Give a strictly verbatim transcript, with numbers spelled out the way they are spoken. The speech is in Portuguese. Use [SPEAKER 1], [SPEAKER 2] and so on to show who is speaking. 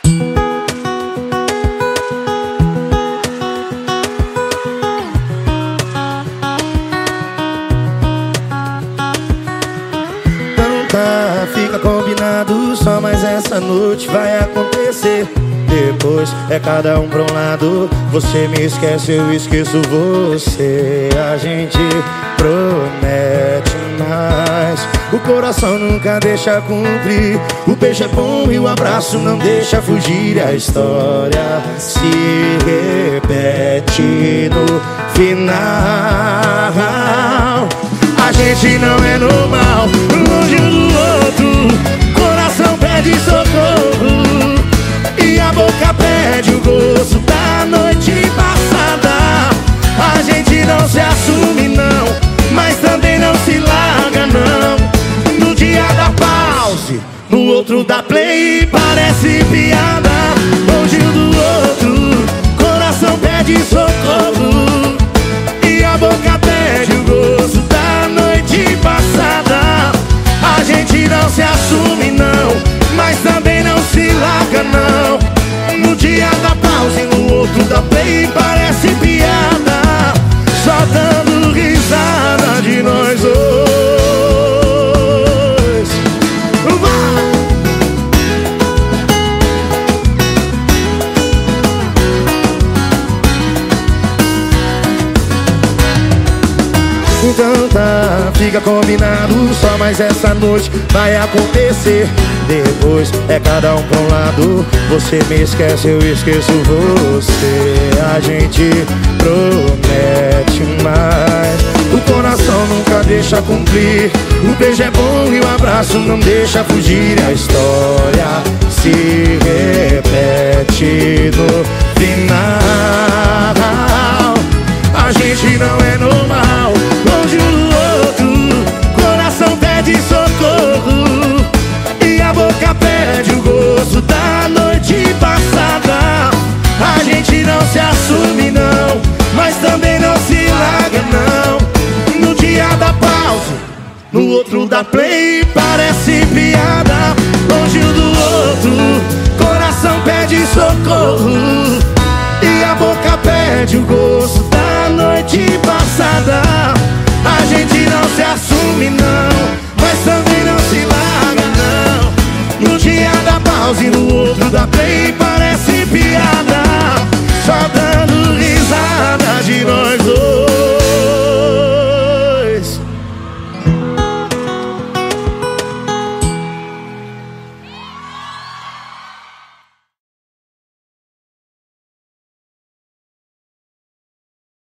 [SPEAKER 1] Tá, fica combinado, só mais essa noite vai acontecer. Depois é cada um pra um lado. Você me esquece, eu esqueço você. A gente promete mais, o coração nunca deixa cumprir. O beijo é bom e o abraço não deixa fugir. A história se repete no final. A gente não é normal, longe um do outro. Coração pede socorro e a boca pede o gosto da noite passada. A gente não se assume não, mas também não se larga não. No dia da pause, no outro dá play, parece piada. Longe um do outro, coração pede socorro e a boca pede o gosto da noite passada. A gente não se assume não, mas também não se larga não. No dia da pausa e no outro da play, parece piada, só dando risada de nós dois. Vai! Então tá, fica combinado, só mais essa noite vai acontecer. Depois é cada um pra um lado. Você me esquece, eu esqueço você. A gente promete mais, o coração nunca deixa cumprir. O beijo é bom e o abraço não deixa fugir. A história se repete no final. A gente não é normal, longe um do outro. Coração pede socorro e a boca pede o gosto da noite passada. A gente não se assume não, mas também não se larga não. No dia da pausa, no outro da play, parece piada. Longe um do outro, coração pede socorro e a boca pede o gosto da noite passada. A gente não se assume não, mas também não se larga não. No dia da pausa e no outro